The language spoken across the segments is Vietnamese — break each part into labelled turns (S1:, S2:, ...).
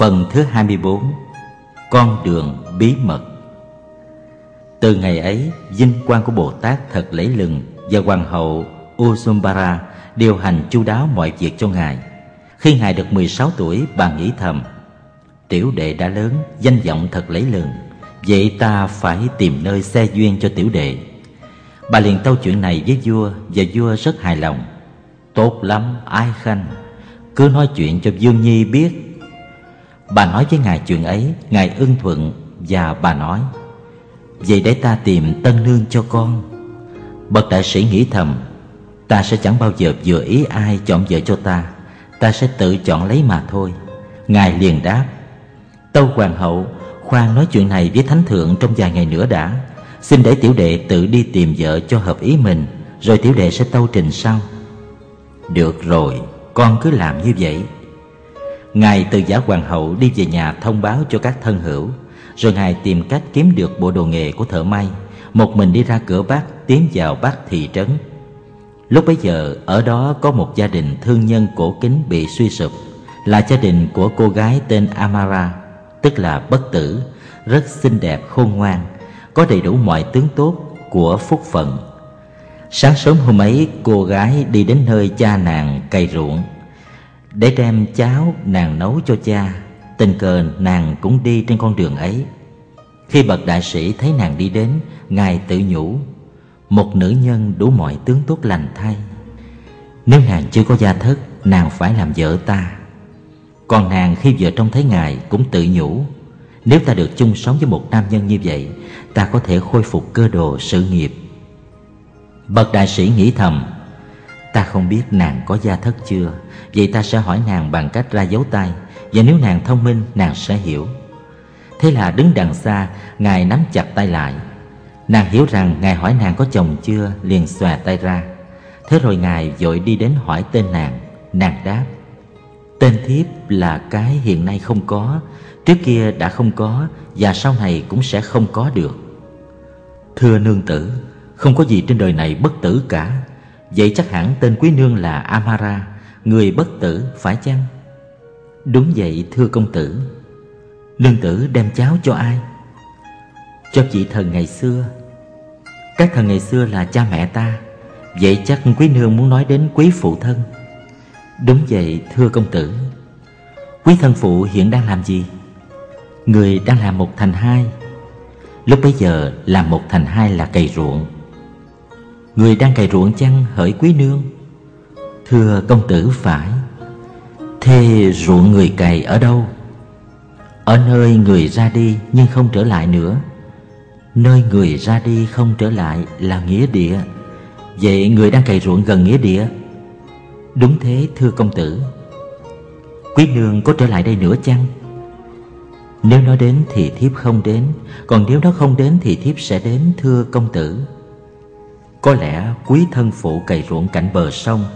S1: Phần thứ 24. Con đường bí mật. Từ ngày ấy, vinh quang của Bồ Tát thật lẫy lừng, và hoàng hậu Usumbara điều hành chu đáo mọi việc cho ngài. Khi ngài được 16 tuổi, bà nghĩ thầm: tiểu đệ đã lớn, danh vọng thật lẫy lừng, vậy ta phải tìm nơi xe duyên cho tiểu đệ. Bà liền tâu chuyện này với vua, và vua rất hài lòng. Tốt lắm, Ái Khanh, cứ nói chuyện cho Dương Nhi biết. Bà nói với ngài chuyện ấy, ngài ưng thuận, và bà nói: vậy để ta tìm tân nương cho con. Bậc đại sĩ nghĩ thầm: ta sẽ chẳng bao giờ vừa ý ai chọn vợ cho ta, ta sẽ tự chọn lấy mà thôi. Ngài liền đáp: tâu hoàng hậu, khoan nói chuyện này với thánh thượng trong vài ngày nữa đã. Xin để tiểu đệ tự đi tìm vợ cho hợp ý mình, rồi tiểu đệ sẽ tâu trình sau. Được rồi, con cứ làm như vậy. Ngài từ giả hoàng hậu đi về nhà thông báo cho các thân hữu. Rồi ngài tìm cách kiếm được bộ đồ nghề của thợ may, một mình đi ra cửa Bắc, tiến vào Bắc thị trấn. Lúc bấy giờ ở đó có một gia đình thương nhân cổ kính bị suy sụp, là gia đình của cô gái tên Amara, tức là bất tử, rất xinh đẹp khôn ngoan, có đầy đủ mọi tướng tốt của phúc phận. Sáng sớm hôm ấy, cô gái đi đến nơi cha nàng cày ruộng. Để đem cháo nàng nấu cho cha, tình cờ nàng cũng đi trên con đường ấy. Khi bậc đại sĩ thấy nàng đi đến, ngài tự nhủ: một nữ nhân đủ mọi tướng tốt lành thay. Nếu nàng chưa có gia thất, nàng phải làm vợ ta. Còn nàng khi vừa trông thấy ngài cũng tự nhủ: nếu ta được chung sống với một nam nhân như vậy, ta có thể khôi phục cơ đồ sự nghiệp. Bậc đại sĩ nghĩ thầm: ta không biết nàng có gia thất chưa, vậy ta sẽ hỏi nàng bằng cách ra dấu tay, và nếu nàng thông minh, nàng sẽ hiểu. Thế là đứng đằng xa, ngài nắm chặt tay lại. Nàng hiểu rằng ngài hỏi nàng có chồng chưa, liền xòe tay ra. Thế rồi ngài vội đi đến hỏi tên nàng. Nàng đáp: tên thiếp là cái hiện nay không có, trước kia đã không có, và sau này cũng sẽ không có được. Thưa nương tử, không có gì trên đời này bất tử cả. Vậy chắc hẳn tên quý nương là Amara, người bất tử, phải chăng? Đúng vậy, thưa công tử. Nương tử đem cháo cho ai? Cho vị thần ngày xưa. Các thần ngày xưa là cha mẹ ta. Vậy chắc quý nương muốn nói đến quý phụ thân. Đúng vậy, thưa công tử. Quý thân phụ hiện đang làm gì? Người đang làm 1 thành 2. Lúc bấy giờ làm 1 thành 2 là cày ruộng. Người đang cày ruộng chăng, hỡi quý nương? Thưa công tử, phải. Thế ruộng người cày ở đâu? Ở nơi người ra đi nhưng không trở lại nữa. Nơi người ra đi không trở lại là nghĩa địa. Vậy người đang cày ruộng gần nghĩa địa? Đúng thế, thưa công tử. Quý nương có trở lại đây nữa chăng? Nếu nó đến thì thiếp không đến, còn nếu nó không đến thì thiếp sẽ đến, thưa công tử. Có lẽ quý thân phụ cày ruộng cạnh bờ sông,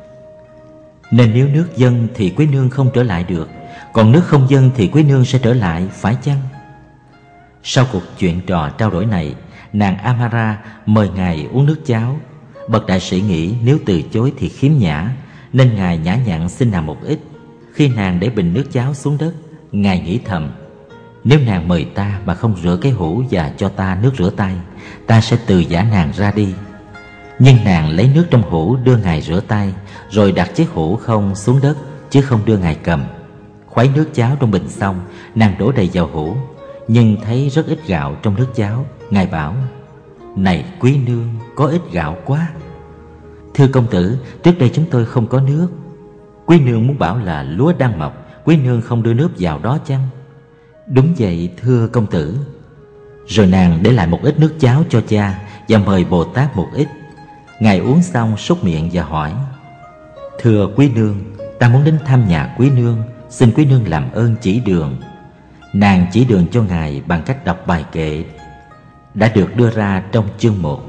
S1: nên nếu nước dâng thì quý nương không trở lại được, còn nước không dâng thì quý nương sẽ trở lại, phải chăng? Sau cuộc chuyện trò trao đổi này, nàng Amara mời ngài uống nước cháo. Bậc đại sĩ nghĩ nếu từ chối thì khiếm nhã, nên ngài nhã nhặn xin nàng một ít. Khi nàng để bình nước cháo xuống đất, ngài nghĩ thầm: nếu nàng mời ta mà không rửa cái hũ và cho ta nước rửa tay, ta sẽ từ giã nàng ra đi. Nhưng nàng lấy nước trong hũ đưa ngài rửa tay, rồi đặt chiếc hũ không xuống đất, chứ không đưa ngài cầm. Khuấy nước cháo trong bình xong, nàng đổ đầy vào hũ, nhưng thấy rất ít gạo trong nước cháo. Ngài bảo: này quý nương, có ít gạo quá. Thưa công tử, trước đây chúng tôi không có nước. Quý nương muốn bảo là lúa đang mọc, quý nương không đưa nước vào đó chăng? Đúng vậy, thưa công tử. Rồi nàng để lại một ít nước cháo cho cha, và mời Bồ Tát một ít. Ngài uống xong súc miệng và hỏi: thưa quý nương, ta muốn đến thăm nhà quý nương, xin quý nương làm ơn chỉ đường. Nàng chỉ đường cho ngài bằng cách đọc bài kệ đã được đưa ra trong chương 1.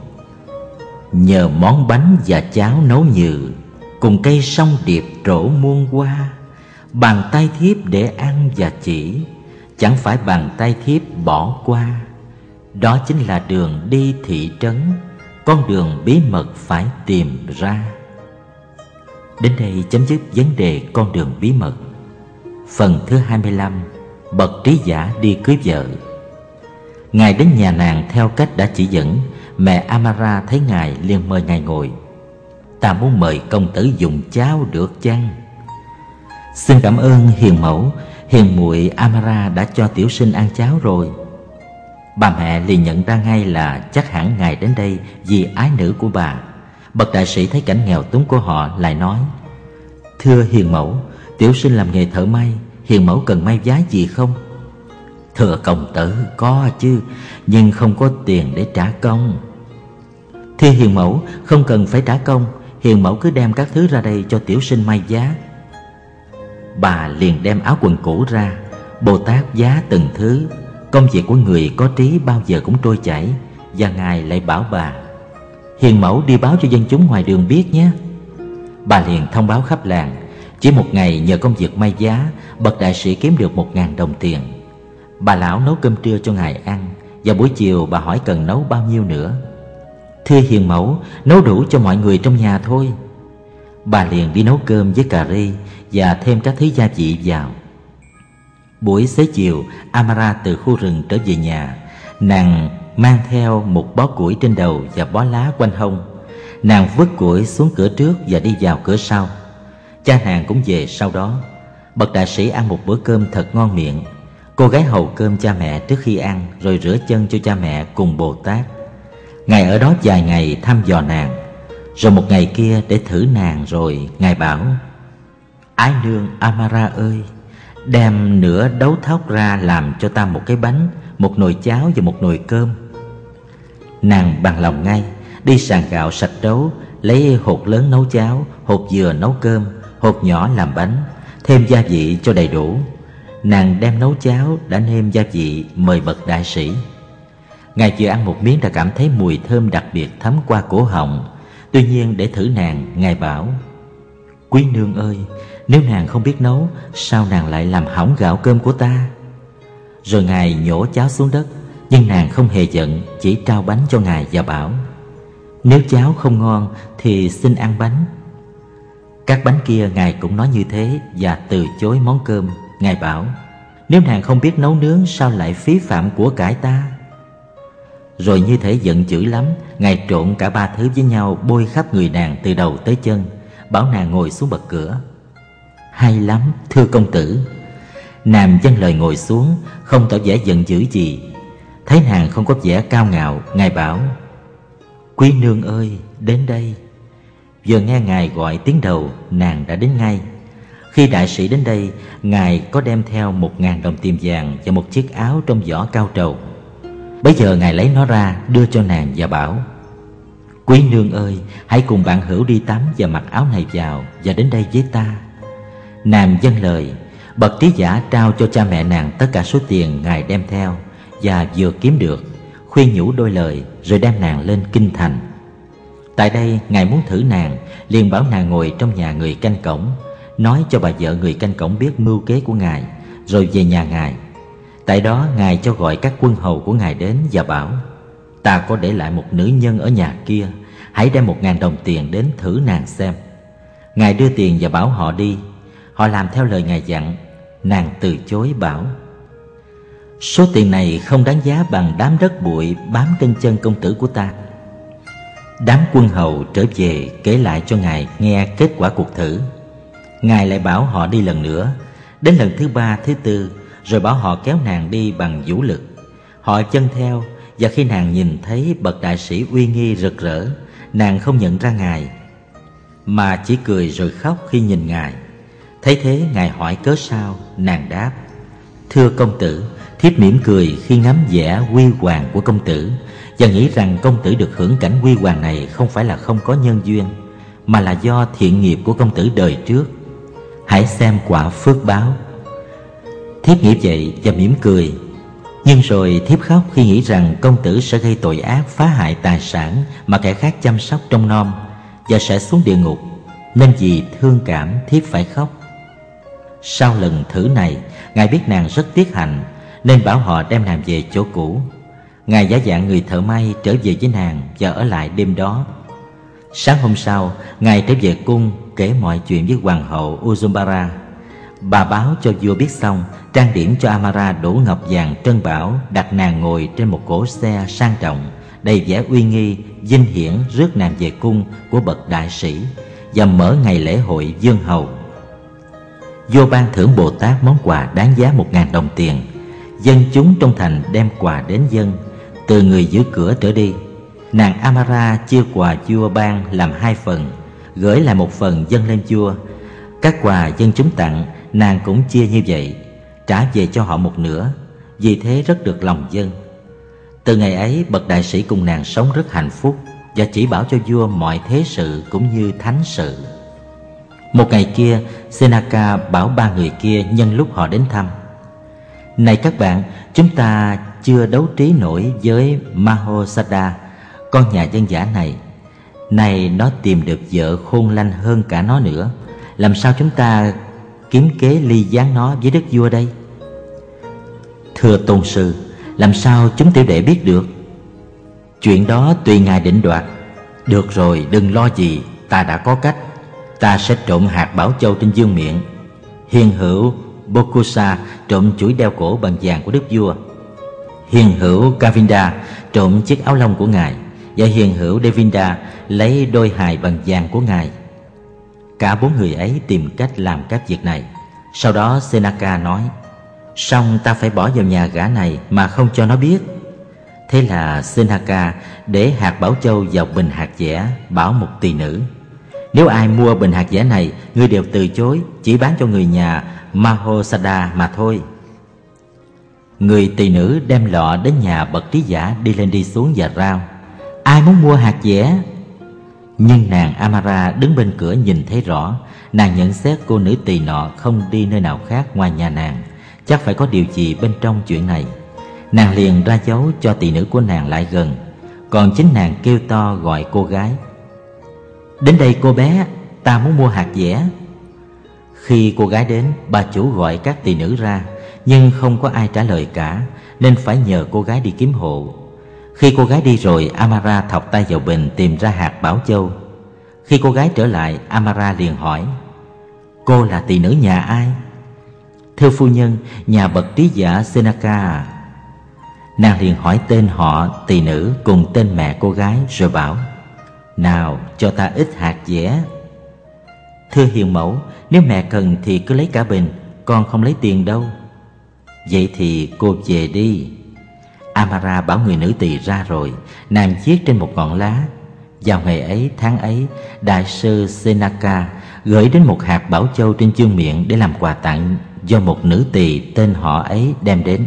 S1: Nhờ món bánh và cháo nấu nhừ, cùng cây song điệp trổ muôn hoa, bàn tay thiếp để ăn và chỉ, chẳng phải bàn tay thiếp bỏ qua. Đó chính là đường đi thị trấn, con đường bí mật phải tìm ra. Đến đây chấm dứt vấn đề con đường bí mật. Phần thứ 25. Bậc trí giả đi cưới vợ. Ngài đến nhà nàng theo cách đã chỉ dẫn. Mẹ Amara thấy ngài liền mời ngài ngồi. Ta muốn mời công tử dùng cháo được chăng? Xin cảm ơn hiền mẫu. Hiền muội Amara đã cho tiểu sinh ăn cháo rồi. Bà mẹ liền nhận ra ngay là chắc hẳn ngài đến đây vì ái nữ của bà. Bậc đại sĩ thấy cảnh nghèo túng của họ lại nói: Thưa hiền mẫu, tiểu sinh làm nghề thợ may, hiền mẫu cần may vá gì không? Thưa công tử, có chứ, nhưng không có tiền để trả công. Thưa hiền mẫu, không cần phải trả công, hiền mẫu cứ đem các thứ ra đây cho tiểu sinh may vá. Bà liền đem áo quần cũ ra. Bồ Tát vá từng thứ. Công việc của người có trí bao giờ cũng trôi chảy. Và ngài lại bảo bà: Hiền mẫu đi báo cho dân chúng ngoài đường biết nhé. Bà liền thông báo khắp làng. Chỉ một ngày nhờ công việc may vá, bậc đại sĩ kiếm được 1.000 đồng tiền. Bà lão nấu cơm trưa cho ngài ăn. Và buổi chiều bà hỏi cần nấu bao nhiêu nữa. Thưa hiền mẫu, nấu đủ cho mọi người trong nhà thôi. Bà liền đi nấu cơm với cà ri và thêm các thứ gia vị vào. Buổi xế chiều, Amara từ khu rừng trở về nhà. Nàng mang theo một bó củi trên đầu và bó lá quanh hông. Nàng vứt củi xuống cửa trước và đi vào cửa sau. Cha nàng cũng về sau đó. Bậc đại sĩ ăn một bữa cơm thật ngon miệng. Cô gái hầu cơm cha mẹ trước khi ăn, rồi rửa chân cho cha mẹ cùng Bồ Tát. Ngài ở đó vài ngày thăm dò nàng. Rồi một ngày kia để thử nàng rồi, ngài bảo: Ái nương Amara ơi, đem nửa đấu thóc ra làm cho ta một cái bánh, một nồi cháo và một nồi cơm. Nàng bằng lòng ngay, đi sàn gạo sạch đấu, lấy hột lớn nấu cháo, hột dừa nấu cơm, hột nhỏ làm bánh, thêm gia vị cho đầy đủ. Nàng đem nấu cháo đã nêm gia vị mời bậc đại sĩ. Ngài vừa ăn một miếng đã cảm thấy mùi thơm đặc biệt thấm qua cổ họng. Tuy nhiên để thử nàng, ngài bảo: Quý nương ơi, nếu nàng không biết nấu, sao nàng lại làm hỏng gạo cơm của ta? Rồi ngài nhổ cháo xuống đất. Nhưng nàng không hề giận, chỉ trao bánh cho ngài và bảo: Nếu cháo không ngon thì xin ăn bánh. Các bánh kia ngài cũng nói như thế và từ chối món cơm. Ngài bảo: Nếu nàng không biết nấu nướng, sao lại phí phạm của cải ta? Rồi như thể giận dữ lắm, ngài trộn cả ba thứ với nhau, bôi khắp người nàng từ đầu tới chân, bảo nàng ngồi xuống bậc cửa. Hay lắm, thưa công tử. Nàng vâng lời ngồi xuống, không tỏ vẻ giận dữ gì. Thấy nàng không có vẻ cao ngạo, ngài bảo: Quý nương ơi, đến đây. Vừa nghe ngài gọi tiếng đầu, nàng đã đến ngay. Khi đại sĩ đến đây, ngài có đem theo 1.000 đồng tiền vàng và một chiếc áo trong vỏ cao trầu. Bấy giờ ngài lấy nó ra đưa cho nàng và bảo: Quý nương ơi, hãy cùng bạn hữu đi tắm và mặc áo này vào và đến đây với ta. Nàng vâng lời. Bậc trí giả trao cho cha mẹ nàng tất cả số tiền ngài đem theo và vừa kiếm được, khuyên nhủ đôi lời rồi đem nàng lên kinh thành. Tại đây ngài muốn thử nàng, liền bảo nàng ngồi trong nhà người canh cổng, nói cho bà vợ người canh cổng biết mưu kế của ngài, rồi về nhà ngài. Tại đó ngài cho gọi các quân hầu của ngài đến và bảo: Ta có để lại một nữ nhân ở nhà kia, hãy đem 1.000 đồng tiền đến thử nàng xem. Ngài đưa tiền và bảo họ đi. Họ làm theo lời ngài dặn. Nàng từ chối bảo: Số tiền này không đáng giá bằng đám đất bụi bám trên chân công tử của ta. Đám quân hầu trở về kể lại cho ngài nghe kết quả cuộc thử. Ngài lại bảo họ đi lần nữa, đến lần thứ 3, thứ 4, rồi bảo họ kéo nàng đi bằng vũ lực. Họ chân theo, và khi nàng nhìn thấy bậc đại sĩ uy nghi rực rỡ, nàng không nhận ra ngài, mà chỉ cười rồi khóc khi nhìn ngài. Thấy thế ngài hỏi cớ sao, nàng đáp: Thưa công tử, thiếp mỉm cười khi ngắm vẻ huy hoàng của công tử, và nghĩ rằng công tử được hưởng cảnh huy hoàng này không phải là không có nhân duyên, mà là do thiện nghiệp của công tử đời trước. Hãy xem quả phước báo. Thiếp nghĩ vậy và mỉm cười. Nhưng rồi thiếp khóc khi nghĩ rằng công tử sẽ gây tội ác phá hại tài sản mà kẻ khác chăm sóc trông nom, và sẽ xuống địa ngục, nên vì thương cảm thiếp phải khóc. Sau lần thử này, ngài biết nàng rất tiếc hạnh, nên bảo họ đem nàng về chỗ cũ. Ngài giả dạng người thợ may trở về với nàng và ở lại đêm đó. Sáng hôm sau, ngài trở về cung kể mọi chuyện với hoàng hậu Uzumbara. Bà báo cho vua biết xong, trang điểm cho Amara đổ ngọc vàng trân bảo, đặt nàng ngồi trên một cỗ xe sang trọng, đầy vẻ uy nghi, vinh hiển rước nàng về cung của bậc đại sĩ và mở ngày lễ hội Dương Hầu. Vua ban thưởng Bồ Tát món quà đáng giá 1.000 đồng tiền. Dân chúng trong thành đem quà đến dâng, từ người giữ cửa trở đi. Nàng Amara chia quà vua ban làm 2 phần, gửi lại 1 phần dâng lên vua. Các quà dân chúng tặng, nàng cũng chia như vậy, trả về cho họ 1/2, vì thế rất được lòng dân. Từ ngày ấy, bậc đại sĩ cùng nàng sống rất hạnh phúc và chỉ bảo cho vua mọi thế sự cũng như thánh sự. Một ngày kia, Senaka bảo 3 người kia nhân lúc họ đến thăm: "Này các bạn, chúng ta chưa đấu trí nổi với Mahosada, con nhà dân dã này. Này nó tìm được vợ khôn lanh hơn cả nó nữa. Làm sao chúng ta kiếm kế ly gián nó với đức vua đây?" "Thưa tôn sư, làm sao chúng tiểu đệ biết được?" "Chuyện đó tùy ngài định đoạt." "Được rồi, đừng lo gì, ta đã có cách. Ta sẽ trộm hạt bảo châu trên vương miện. Hiền hữu Bokusa trộm chuỗi đeo cổ bằng vàng của đức vua. Hiền hữu Kavinda trộm chiếc áo lông của ngài, và hiền hữu Devinda lấy đôi hài bằng vàng của ngài." Cả 4 người ấy tìm cách làm các việc này. Sau đó Senaka nói: "Song ta phải bỏ vào nhà gã này mà không cho nó biết." Thế là Senaka để hạt bảo châu vào bình hạt dẻ, bảo một tỳ nữ: "Nếu ai mua bình hạt dẻ này, ngươi đều từ chối, chỉ bán cho người nhà Mahosada mà thôi." Người tỳ nữ đem lọ đến nhà bậc trí giả, đi lên đi xuống và rao: "Ai muốn mua hạt dẻ?" Nhưng nàng Amara đứng bên cửa nhìn thấy rõ. Nàng nhận xét cô nữ tỳ nọ không đi nơi nào khác ngoài nhà nàng, chắc phải có điều gì bên trong chuyện này. Nàng liền ra dấu cho tỳ nữ của nàng lại gần, còn chính nàng kêu to gọi cô gái: "Đến đây cô bé, ta muốn mua hạt dẻ." Khi cô gái đến, bà chủ gọi các tỳ nữ ra, nhưng không có ai trả lời cả, nên phải nhờ cô gái đi kiếm hộ. Khi cô gái đi rồi, Amara thọc tay vào bình tìm ra hạt bảo châu. Khi cô gái trở lại, Amara liền hỏi: "Cô là tỳ nữ nhà ai?" "Thưa phu nhân, nhà bậc trí giả Senaka." Nàng liền hỏi tên họ tỳ nữ cùng tên mẹ cô gái, rồi bảo: "Nào, cho ta ít hạt dẻ." "Thưa hiền mẫu, nếu mẹ cần thì cứ lấy cả bình, con không lấy tiền đâu." "Vậy thì cô về đi." Amara bảo người nữ tỳ ra rồi, nàng viết trên một ngọn lá: "Vào ngày ấy, tháng ấy, đại sư Senaka gửi đến một hạt bảo châu trên chương miện để làm quà tặng do một nữ tỳ tên họ ấy đem đến.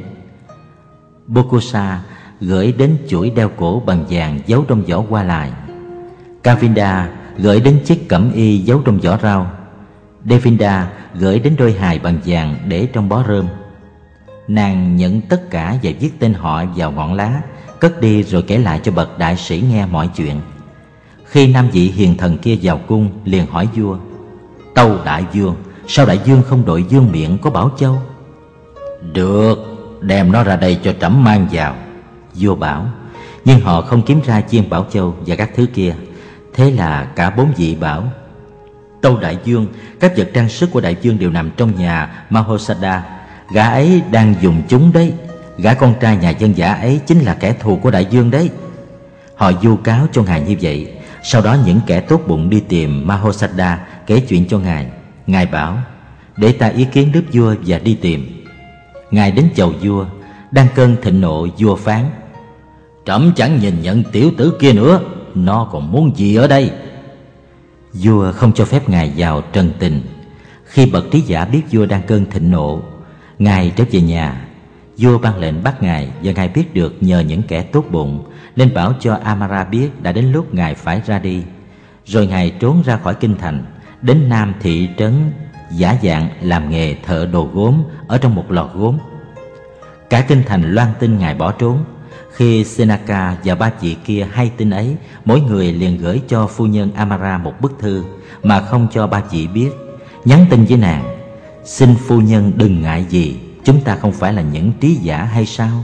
S1: Bokusa gửi đến chuỗi đeo cổ bằng vàng giấu trong vỏ hoa lại. Kavinda gửi đến chiếc cẩm y giấu trong vỏ rau. Devinda gửi đến đôi hài bằng vàng để trong bó rơm." Nàng nhận tất cả và viết tên họ vào ngọn lá, cất đi rồi kể lại cho bậc đại sĩ nghe mọi chuyện. Khi 5 vị hiền thần kia vào cung, liền hỏi vua: "Tâu đại vương, sao đại vương không đội vương miện có bảo châu?" "Được, đem nó ra đây cho trẫm mang vào." Vua bảo. Nhưng họ không kiếm ra chiên bảo châu và các thứ kia. Thế là cả 4 vị bảo: "Tâu đại vương, các vật trang sức của đại vương đều nằm trong nhà Mahosada. Gã ấy đang dùng chúng đấy. Gã con trai nhà dân dã ấy chính là kẻ thù của đại vương đấy." Họ vu cáo cho ngài như vậy. Sau đó những kẻ tốt bụng đi tìm Mahosada kể chuyện cho ngài. Ngài bảo: "Để ta ý kiến đức vua và đi tìm." Ngài đến chầu vua. Đang cơn thịnh nộ, vua phán: "Trẫm chẳng nhìn nhận tiểu tử kia nữa. Nó còn muốn gì ở đây?" Vua không cho phép ngài vào trần tình. Khi bậc trí giả biết vua đang cơn thịnh nộ, ngài trở về nhà. Vua ban lệnh bắt ngài, và ngài biết được nhờ những kẻ tốt bụng, nên bảo cho Amara biết đã đến lúc ngài phải ra đi. Rồi ngài trốn ra khỏi kinh thành, đến Nam thị trấn, giả dạng làm nghề thợ đồ gốm ở trong một lò gốm. Cả kinh thành loan tin ngài bỏ trốn. Khi Senaka và 3 vị kia hay tin ấy, mỗi người liền gửi cho phu nhân Amara một bức thư mà không cho 3 vị biết, nhắn tin với nàng: "Xin phu nhân đừng ngại gì, chúng ta không phải là những trí giả hay sao?"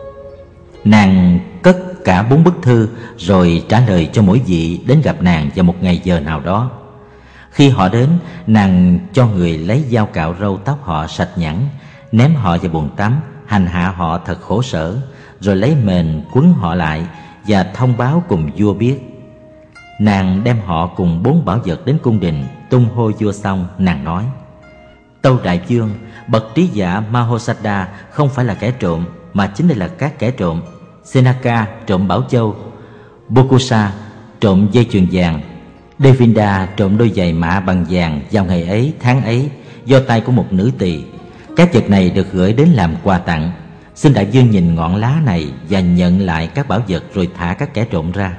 S1: Nàng cất cả 4 bức thư rồi trả lời cho mỗi vị đến gặp nàng vào một ngày giờ nào đó. Khi họ đến, nàng cho người lấy dao cạo râu tóc họ sạch nhẵn, ném họ vào bồn tắm, hành hạ họ thật khổ sở, rồi lấy mền quấn họ lại và thông báo cùng vua biết. Nàng đem họ cùng 4 bảo vật đến cung đình, tung hô vua xong, nàng nói: Tâu đại vương, bậc trí giả Mahosada không phải là kẻ trộm, mà chính đây là các kẻ trộm. Senaka trộm bảo châu, Bokusa trộm dây chuyền vàng, Devinda trộm đôi giày mạ bằng vàng vào ngày ấy, tháng ấy, do tay của một nữ tỳ. Các vật này được gửi đến làm quà tặng. Xin đại vương nhìn ngọn lá này và nhận lại các bảo vật, rồi thả các kẻ trộm ra.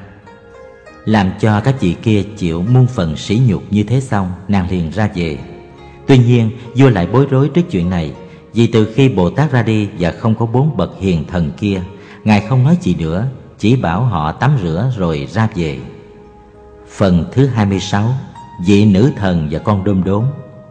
S1: Làm cho các vị kia chịu muôn phần sỉ nhục như thế xong, nàng liền ra về. Tuy nhiên vua lại bối rối trước chuyện này, vì từ khi Bồ Tát ra đi và không có 4 bậc hiền thần kia, ngài không nói gì nữa, chỉ bảo họ tắm rửa rồi ra về. Phần thứ 26. Vị nữ thần và con đom đóm.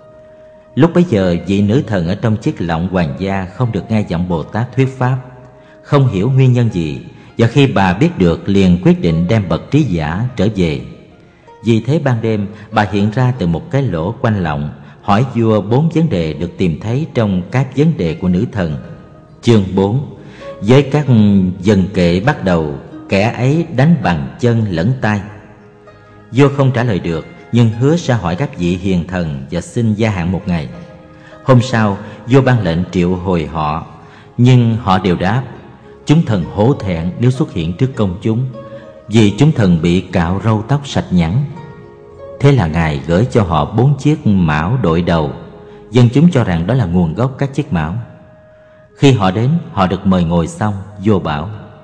S1: Lúc bấy giờ, vị nữ thần ở trong chiếc lọng hoàng gia không được nghe giọng Bồ Tát thuyết pháp, không hiểu nguyên nhân gì, và khi bà biết được liền quyết định đem bậc trí giả trở về. Vì thế ban đêm bà hiện ra từ một cái lỗ quanh lọng, hỏi vua 4 vấn đề được tìm thấy trong các vấn đề của nữ thần. Chương 4. Với các vần kệ bắt đầu, kẻ ấy đánh bằng chân lẫn tay. Vua không trả lời được, nhưng hứa sẽ hỏi các vị hiền thần và xin gia hạn 1 ngày. Hôm sau, vua ban lệnh triệu hồi họ, nhưng họ đều đáp: chúng thần hổ thẹn nếu xuất hiện trước công chúng, vì chúng thần bị cạo râu tóc sạch nhẵn. Thế là ngài gửi cho họ 4 chiếc mão đội đầu. Dân chúng cho rằng đó là nguồn gốc các chiếc mão. Khi họ đến, họ được mời ngồi xong. Vua bảo: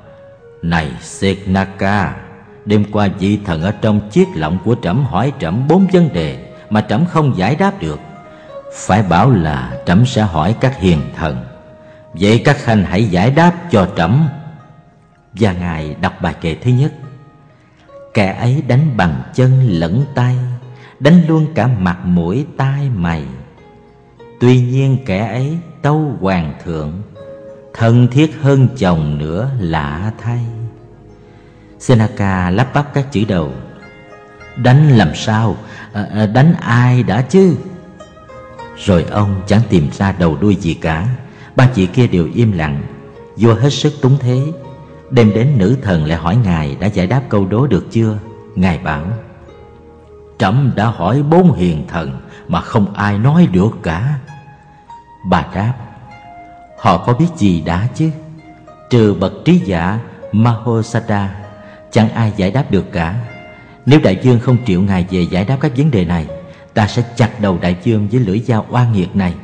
S1: Này Senaka, đêm qua vị thần ở trong chiếc lọng của trẫm hỏi trẫm 4 vấn đề mà trẫm không giải đáp được. Phải bảo là trẫm sẽ hỏi các hiền thần. Vậy các khanh hãy giải đáp cho trẫm. Và ngài đọc bài kệ thứ nhất: Kẻ ấy đánh bằng chân lẫn tay, đánh luôn cả mặt mũi tai mày. Tuy nhiên kẻ ấy tâu hoàng thượng, thân thiết hơn chồng nữa lạ thay. Senaka lắp bắp các chữ đầu: Đánh làm sao? Đánh ai đã chứ? Rồi ông chẳng tìm ra đầu đuôi gì cả. 3 chị kia đều im lặng. Vua hết sức túng thế. Đêm đến, nữ thần lại hỏi ngài đã giải đáp câu đố được chưa. Ngài bảo: Trẫm đã hỏi 4 hiền thần mà không ai nói được cả. Bà đáp: Họ có biết gì đã chứ? Trừ bậc trí giả Mahosada, chẳng ai giải đáp được cả. Nếu đại vương không triệu ngài về giải đáp các vấn đề này, ta sẽ chặt đầu đại vương với lưỡi dao oan nghiệt này.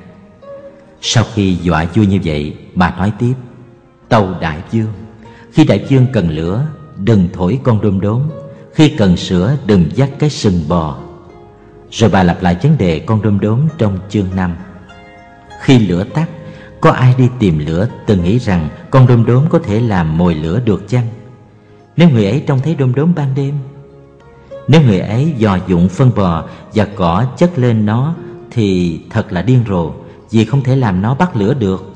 S1: Sau khi dọa vua như vậy, bà nói tiếp: Tâu đại vương, khi đại vương cần lửa, đừng thổi con đom đóm. Khi cần sữa, đừng dắt cái sừng bò. Rồi bà lặp lại vấn đề con đom đóm trong chương 5. Khi lửa tắt, có ai đi tìm lửa từng nghĩ rằng con đom đóm có thể làm mồi lửa được chăng? Nếu người ấy trông thấy đom đóm ban đêm, nếu người ấy dò dụng phân bò và cỏ chất lên nó, thì thật là điên rồ, vì không thể làm nó bắt lửa được.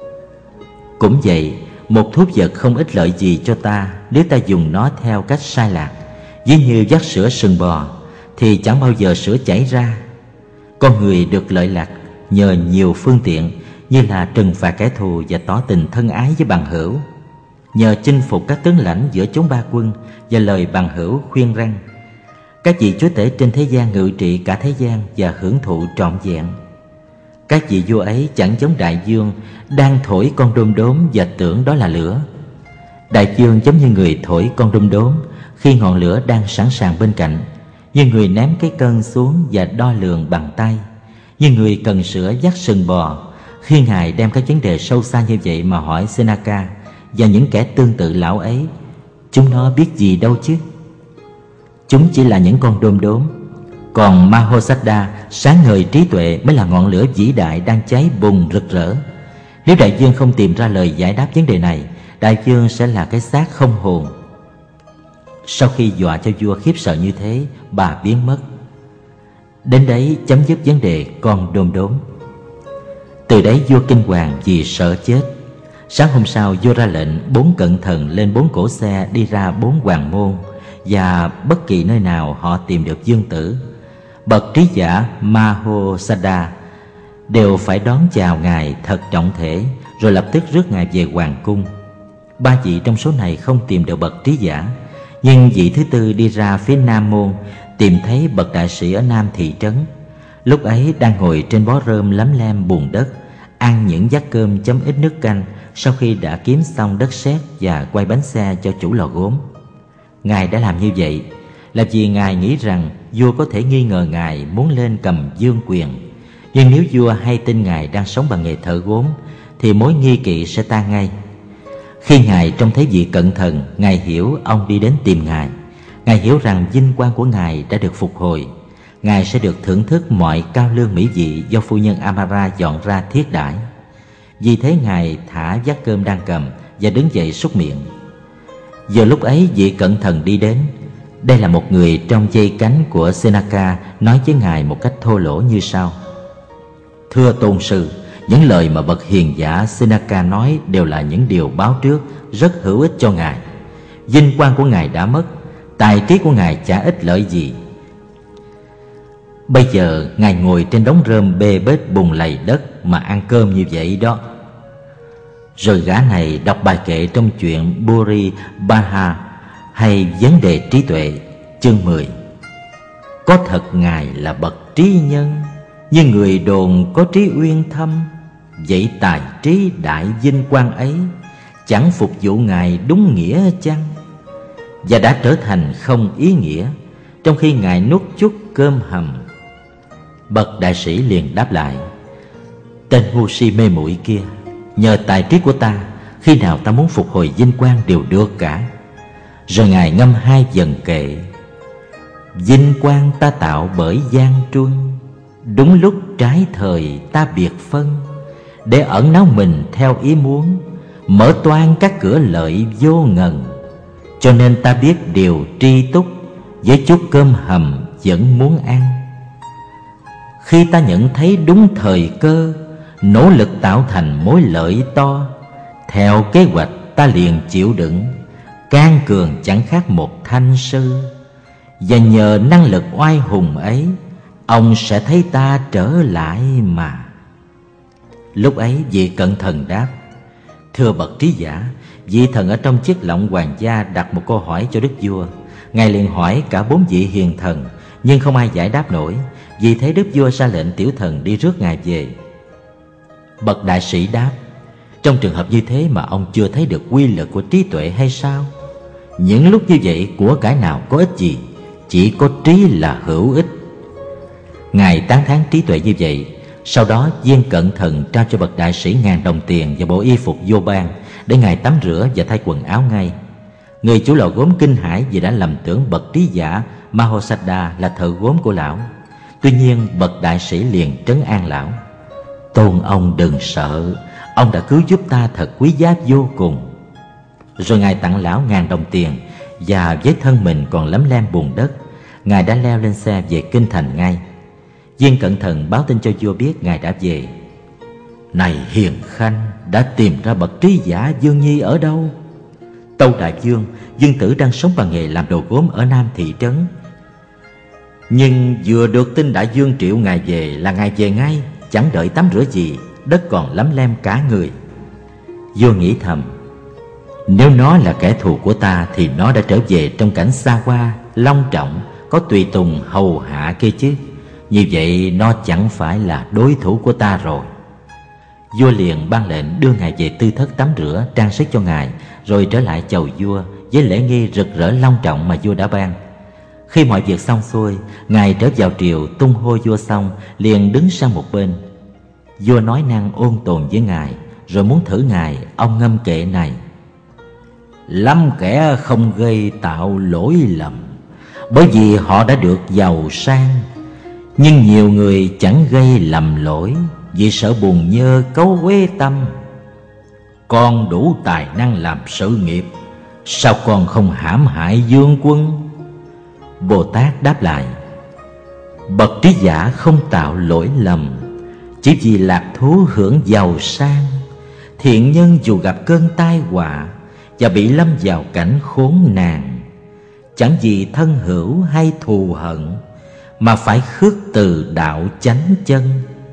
S1: Cũng vậy, một thuốc vật không ích lợi gì cho ta nếu ta dùng nó theo cách sai lạc. Ví như vắt sữa sừng bò thì chẳng bao giờ sữa chảy ra. Con người được lợi lạc nhờ nhiều phương tiện, như là trừng phạt kẻ thù và tỏ tình thân ái với bằng hữu, nhờ chinh phục các tướng lãnh giữa chốn ba quân và lời bằng hữu khuyên răn. Các vị chúa tể trên thế gian ngự trị cả thế gian và hưởng thụ trọn vẹn. Các vị vua ấy chẳng giống đại vương đang thổi con đom đóm và tưởng đó là lửa. Đại vương giống như người thổi con đom đóm khi ngọn lửa đang sẵn sàng bên cạnh, như người ném cái cân xuống và đo lường bằng tay, như người cần sữa dắt sừng bò. Khi ngài đem các vấn đề sâu xa như vậy mà hỏi Senaka và những kẻ tương tự lão ấy, chúng nó biết gì đâu chứ? Chúng chỉ là những con đom đóm. Còn Mahosada, sáng ngời trí tuệ, mới là ngọn lửa vĩ đại đang cháy bùng rực rỡ. Nếu đại vương không tìm ra lời giải đáp vấn đề này, đại vương sẽ là cái xác không hồn. Sau khi dọa cho vua khiếp sợ như thế, bà biến mất. Đến đấy chấm dứt vấn đề con đom đóm. Từ đấy vua kinh hoàng vì sợ chết. Sáng hôm sau, vua ra lệnh 4 cận thần lên 4 cỗ xe đi ra 4 hoàng môn, và bất kỳ nơi nào họ tìm được dương tử, Bậc trí giả Mahosada đều phải đón chào ngài thật trọng thể, rồi lập tức rước ngài về hoàng cung. 3 vị trong số này không tìm được bậc trí giả, nhưng vị thứ tư đi ra phía Nam môn, tìm thấy bậc đại sĩ ở Nam thị trấn. Lúc ấy đang ngồi trên bó rơm lấm lem bùn đất, ăn những vắt cơm chấm ít nước canh sau khi đã kiếm xong đất sét và quay bánh xe cho chủ lò gốm. Ngài đã làm như vậy là vì ngài nghĩ rằng vua có thể nghi ngờ ngài muốn lên cầm vương quyền. Nhưng nếu vua hay tin ngài đang sống bằng nghề thợ gốm thì mối nghi kỵ sẽ tan ngay. Khi ngài trông thấy vị cận thần, ngài hiểu ông đi đến tìm ngài. Ngài hiểu rằng vinh quang của ngài đã được phục hồi. Ngài sẽ được thưởng thức mọi cao lương mỹ vị do phu nhân Amara dọn ra thiết đãi. Vì thế ngài thả vắt cơm đang cầm và đứng dậy súc miệng. Giờ lúc ấy vị cận thần đi đến. Đây là một người trong dây cánh của Senaka, nói với ngài một cách thô lỗ như sau: Thưa tôn sư, những lời mà bậc hiền giả Senaka nói đều là những điều báo trước, rất hữu ích cho ngài. Vinh quang của ngài đã mất, tài trí của ngài chả ích lợi gì. Bây giờ ngài ngồi trên đống rơm bê bết bùn lầy đất mà ăn cơm như vậy đó. Rồi gã này đọc bài kệ trong chuyện Buri Baha hay vấn đề trí tuệ, chương 10. Có thật ngài là bậc trí nhân, nhưng người đồn có trí uyên thâm. Vậy tài trí đại vinh quang ấy chẳng phục vụ ngài đúng nghĩa chăng? Và đã trở thành không ý nghĩa, trong khi ngài nuốt chút cơm hầm. Bậc đại sĩ liền đáp lại: Tên ngu si mê muội kia, nhờ tài trí của ta, khi nào ta muốn phục hồi vinh quang đều được cả. Rồi ngài ngâm 2 vần kệ: Vinh quang ta tạo bởi gian truân, đúng lúc trái thời ta biệt phân, để ẩn náu mình theo ý muốn, mở toang các cửa lợi vô ngần. Cho nên ta biết điều tri túc, với chút cơm hầm vẫn muốn ăn. Khi ta nhận thấy đúng thời cơ, nỗ lực tạo thành mối lợi to, theo kế hoạch ta liền chịu đựng, can cường chẳng khác một thanh sư. Và nhờ năng lực oai hùng ấy, ông sẽ thấy ta trở lại mà. Lúc ấy vị cận thần đáp: Thưa bậc trí giả, vị thần ở trong chiếc lọng hoàng gia đặt một câu hỏi cho đức vua. Ngài liền hỏi cả 4 vị hiền thần, nhưng không ai giải đáp nổi. Vì thế đức vua ra lệnh tiểu thần đi rước ngài về. Bậc đại sĩ đáp: Trong trường hợp như thế mà ông chưa thấy được quy lực của trí tuệ hay sao? Những lúc như vậy của cải nào có ích gì, chỉ có trí là hữu ích. Ngài tán thán trí tuệ như vậy. Sau đó viên cận thần trao cho bậc đại sĩ 1000 đồng tiền và bộ y phục vô ban, để ngài tắm rửa và thay quần áo ngay. Người chủ lò gốm kinh hãi vì đã lầm tưởng bậc trí giả Mahosada là thợ gốm của lão. Tuy nhiên bậc đại sĩ liền trấn an lão: Tôn ông đừng sợ, ông đã cứu giúp ta thật quý giá vô cùng. Rồi ngài tặng lão 1000 đồng tiền, và với thân mình còn lấm lem bùn đất, ngài đã leo lên xe về kinh thành ngay. Viên cận thần báo tin cho vua biết ngài đã về. Này hiền khanh, đã tìm ra bậc trí giả Dương Nhi ở đâu? Tâu đại vương, Dương tử đang sống bằng nghề làm đồ gốm ở Nam thị trấn. Nhưng vừa được tin đại vương triệu ngài về là ngài về ngay, chẳng đợi tắm rửa gì, đất còn lấm lem cả người. Vua nghĩ thầm: Nếu nó là kẻ thù của ta thì nó đã trở về trong cảnh xa hoa, long trọng, có tùy tùng hầu hạ kia chứ. Như vậy nó chẳng phải là đối thủ của ta rồi. Vua liền ban lệnh đưa ngài về tư thất tắm rửa, trang sức cho ngài, rồi trở lại chầu vua với lễ nghi rực rỡ long trọng mà vua đã ban. Khi mọi việc xong xuôi, ngài trở vào triều tung hô vua xong, liền đứng sang một bên. Vua nói năng ôn tồn với ngài, rồi muốn thử ngài, ông ngâm kệ này: Lắm kẻ không gây tạo lỗi lầm, bởi vì họ đã được giàu sang. Nhưng nhiều người chẳng gây lầm lỗi, vì sợ buồn nhơ cấu uế tâm. Con đủ tài năng làm sự nghiệp, sao con không hãm hại vương quân? Bồ Tát đáp lại: Bậc trí giả không tạo lỗi lầm, chỉ vì lạc thú hưởng giàu sang. Thiện nhân dù gặp cơn tai họa và bị lâm vào cảnh khốn nạn, chẳng vì thân hữu hay thù hận, mà phải khước từ đạo chánh chân.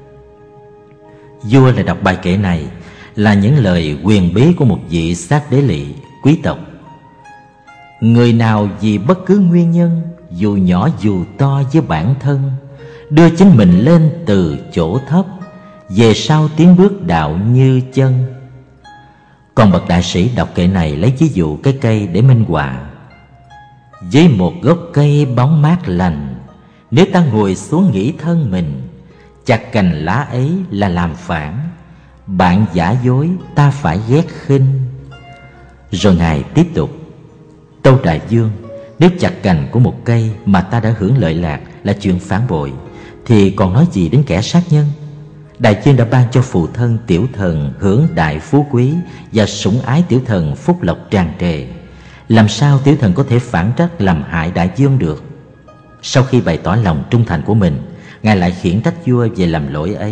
S1: Vua lại đọc bài kệ này là những lời quyền bí của một vị sát đế lỵ quý tộc. Người nào vì bất cứ nguyên nhân, dù nhỏ dù to với bản thân, đưa chính mình lên từ chỗ thấp, về sau tiến bước đạo như chân. Còn bậc đại sĩ đọc kệ này lấy ví dụ cái cây để minh họa. Với một gốc cây bóng mát lành, nếu ta ngồi xuống nghĩ thân mình, chặt cành lá ấy là làm phản. Bạn giả dối ta phải ghét khinh. Rồi Ngài tiếp tục: Tâu Đại Vương, nếu chặt cành của một cây mà ta đã hưởng lợi lạc là chuyện phản bội, thì còn nói gì đến kẻ sát nhân? Đại Vương đã ban cho phụ thân tiểu thần hưởng đại phú quý và sủng ái tiểu thần phúc lộc tràn trề. Làm sao tiểu thần có thể phản trách làm hại Đại Vương được? Sau khi bày tỏ lòng trung thành của mình, Ngài lại khiển trách vua về làm lỗi ấy.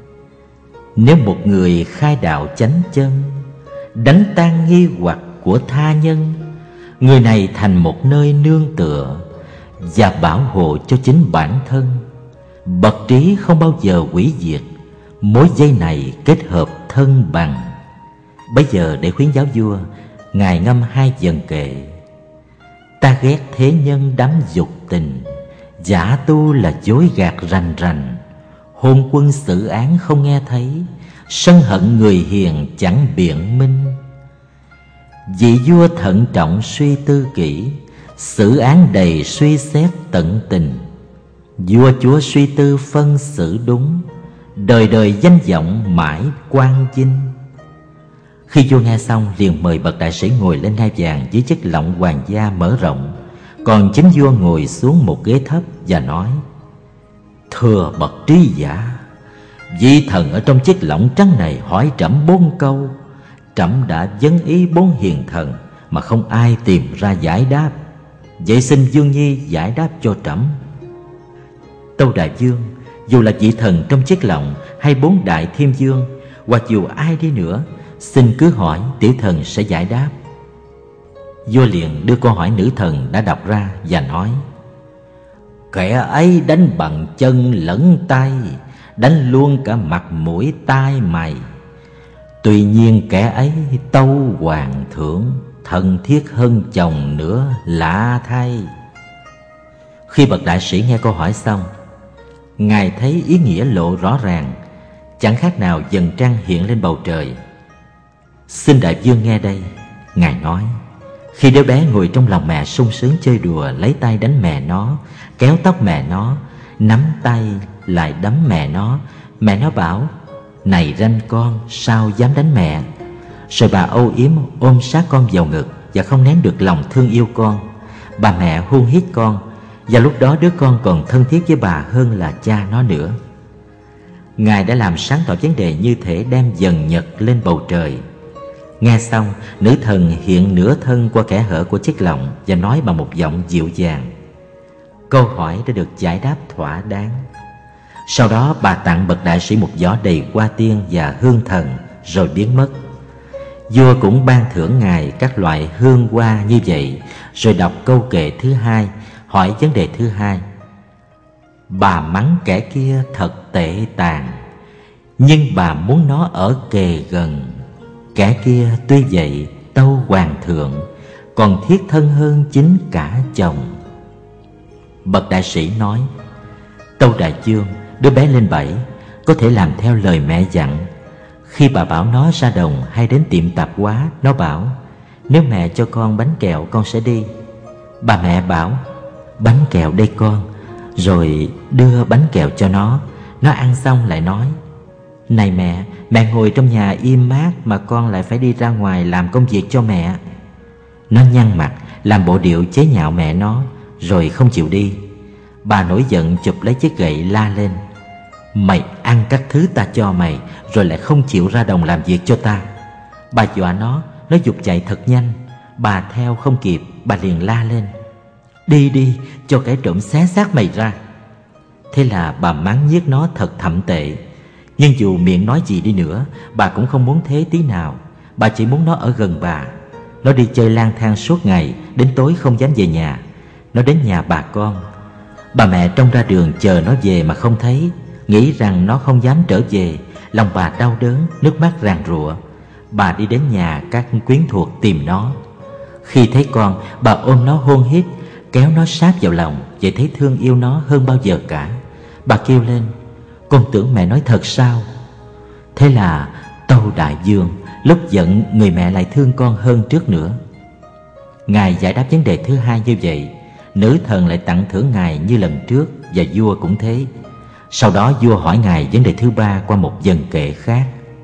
S1: Nếu một người khai đạo chánh chân, đánh tan nghi hoặc của tha nhân, người này thành một nơi nương tựa và bảo hộ cho chính bản thân. Bậc trí không bao giờ hủy diệt, mối dây này kết hợp thân bằng. Bây giờ để khuyến giáo vua, Ngài ngâm hai dần kệ: Ta ghét thế nhân đắm dục tình, giả tu là dối gạt rành rành. Hôn quân xử án không nghe thấy, sân hận người hiền chẳng biện minh. Vị vua thận trọng suy tư kỹ, xử án đầy suy xét tận tình. Vua chúa suy tư phân xử đúng, đời đời danh vọng mãi quang vinh. Khi vua nghe xong liền mời bậc đại sĩ ngồi lên ngai vàng với chức lọng hoàng gia mở rộng, còn chính vua ngồi xuống một ghế thấp và nói: Thưa bậc trí giả, vị thần ở trong chiếc lọng trắng này hỏi trẫm 4 câu. Trẫm đã vấn ý 4 hiền thần mà không ai tìm ra giải đáp. Vậy xin Dương Nhi giải đáp cho trẫm. Tâu Đại Vương, dù là vị thần trong chiếc lọng hay 4 đại thiên vương, hoặc dù ai đi nữa, xin cứ hỏi, tiểu thần sẽ giải đáp. Vua liền đưa câu hỏi nữ thần đã đọc ra và nói: Kẻ ấy đánh bằng chân lẫn tay, đánh luôn cả mặt mũi tai mày. Tuy nhiên kẻ ấy tâu hoàng thượng, thân thiết hơn chồng nữa lạ thay. Khi bậc đại sĩ nghe câu hỏi xong, Ngài thấy ý nghĩa lộ rõ ràng, chẳng khác nào dần trăng hiện lên bầu trời. Xin Đại Vương nghe đây. Ngài nói: Khi đứa bé ngồi trong lòng mẹ sung sướng chơi đùa, lấy tay đánh mẹ nó, kéo tóc mẹ nó, nắm tay lại đấm mẹ nó bảo: Này ranh con, sao dám đánh mẹ? Rồi bà âu yếm ôm sát con vào ngực và không nén được lòng thương yêu con. Bà mẹ hôn hít con, và lúc đó đứa con còn thân thiết với bà hơn là cha nó nữa. Ngài đã làm sáng tỏ vấn đề như thể đem dần nhật lên bầu trời. Nghe xong, nữ thần hiện nửa thân qua kẽ hở của chiếc lọng và nói bằng một giọng dịu dàng. Câu hỏi đã được giải đáp thỏa đáng. Sau đó bà tặng bậc đại sĩ một giỏ đầy hoa tiên và hương thần rồi biến mất. Vua cũng ban thưởng Ngài các loại hương hoa như vậy, rồi đọc câu kệ thứ hai, hỏi vấn đề thứ hai. Bà mắng kẻ kia thật tệ tàn, nhưng bà muốn nó ở kề gần. Kẻ kia tuy vậy tâu hoàng thượng, còn thiết thân hơn chính cả chồng. Bậc đại sĩ nói: Tâu Đại Vương, đứa bé lên 7 có thể làm theo lời mẹ dặn. Khi bà bảo nó ra đồng hay đến tiệm tạp hóa, nó bảo: Nếu mẹ cho con bánh kẹo con sẽ đi. Bà mẹ bảo: Bánh kẹo đây con. Rồi đưa bánh kẹo cho nó ăn xong lại nói: Này mẹ ngồi trong nhà im mát mà con lại phải đi ra ngoài làm công việc cho mẹ. Nó nhăn mặt làm bộ điệu chế nhạo mẹ nó, rồi không chịu đi. Bà nổi giận chụp lấy chiếc gậy la lên: Mày ăn các thứ ta cho mày rồi lại không chịu ra đồng làm việc cho ta. Bà dọa nó giục chạy thật nhanh. Bà theo không kịp, bà liền la lên: Đi cho kẻ trộm xé xác mày ra. Thế là bà mắng nhiếc nó thật thậm tệ. Nhưng dù miệng nói gì đi nữa, bà cũng không muốn thế tí nào. Bà chỉ muốn nó ở gần bà. Nó đi chơi lang thang suốt ngày, đến tối không dám về nhà. Nó đến nhà bà con. Bà mẹ trông ra đường chờ nó về mà không thấy, nghĩ rằng nó không dám trở về. Lòng bà đau đớn, nước mắt ràn rụa. Bà đi đến nhà các quyến thuộc tìm nó. Khi thấy con, bà ôm nó hôn hít, kéo nó sát vào lòng, vậy thấy thương yêu nó hơn bao giờ cả. Bà kêu lên: "Con tưởng mẹ nói thật sao?" Thế là Tâu Đại Dương lúc giận người mẹ lại thương con hơn trước nữa. Ngài giải đáp vấn đề thứ hai như vậy. Nữ thần lại tặng thưởng Ngài như lần trước, và vua cũng thế. Sau đó vua hỏi Ngài vấn đề thứ ba qua một vần kệ khác.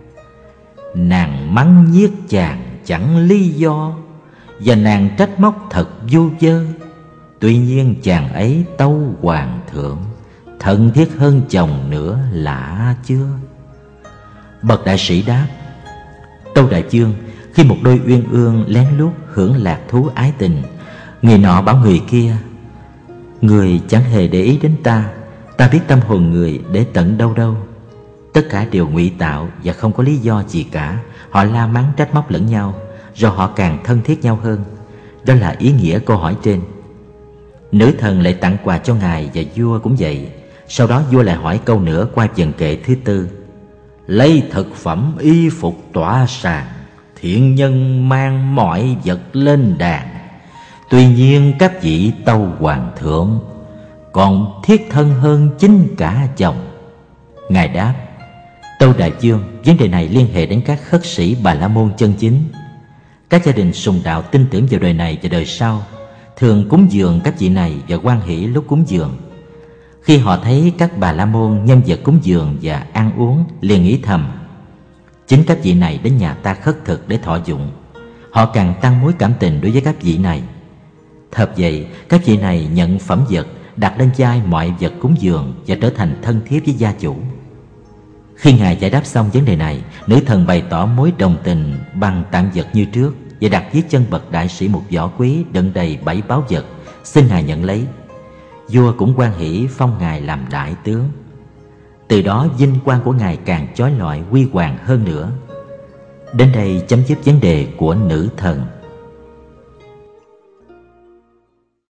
S1: Nàng mắng nhiếc chàng chẳng lý do, và nàng trách móc thật vô vơ. Tuy nhiên chàng ấy tâu hoàng thượng, thân thiết hơn chồng nữa lạ chưa? Bậc đại sĩ đáp: Tâu Đại Dương, khi một đôi uyên ương lén lút hưởng lạc thú ái tình, người nọ bảo người kia: người chẳng hề để ý đến ta, ta biết tâm hồn người để tận đâu đâu. Tất cả đều ngụy tạo và không có lý do gì cả. Họ la mắng trách móc lẫn nhau, rồi họ càng thân thiết nhau hơn. Đó là ý nghĩa câu hỏi trên. Nữ thần lại tặng quà cho Ngài, và vua cũng vậy. Sau đó vua lại hỏi câu nữa qua vần kệ thứ tư. Lấy thực phẩm y phục tỏa sàng, thiện nhân mang mọi vật lên đàn. Tuy nhiên các vị tâu hoàng thượng, còn thiết thân hơn chính cả chồng. Ngài đáp: Tâu Đại Dương, vấn đề này liên hệ đến các khất sĩ Bà La Môn chân chính. Các gia đình sùng đạo tin tưởng vào đời này và đời sau thường cúng dường các vị này và hoan hỷ lúc cúng dường. Khi họ thấy các Bà La Môn nhân vật cúng dường và ăn uống, liền nghĩ thầm: chính các vị này đến nhà ta khất thực để thọ dụng. Họ càng tăng mối cảm tình đối với các vị này. Thật vậy, các vị này nhận phẩm vật, đặt lên vai mọi vật cúng dường và trở thành thân thiết với gia chủ. Khi Ngài giải đáp xong vấn đề này, nữ thần bày tỏ mối đồng tình bằng tặng vật như trước và đặt dưới chân bậc đại sĩ một vỏ quý đựng đầy 7 báu vật, xin Ngài nhận lấy. Vua cũng hoan hỷ phong Ngài làm đại tướng. Từ đó vinh quang của Ngài càng chói lọi huy hoàng hơn nữa. Đến đây chấm dứt vấn đề của nữ thần.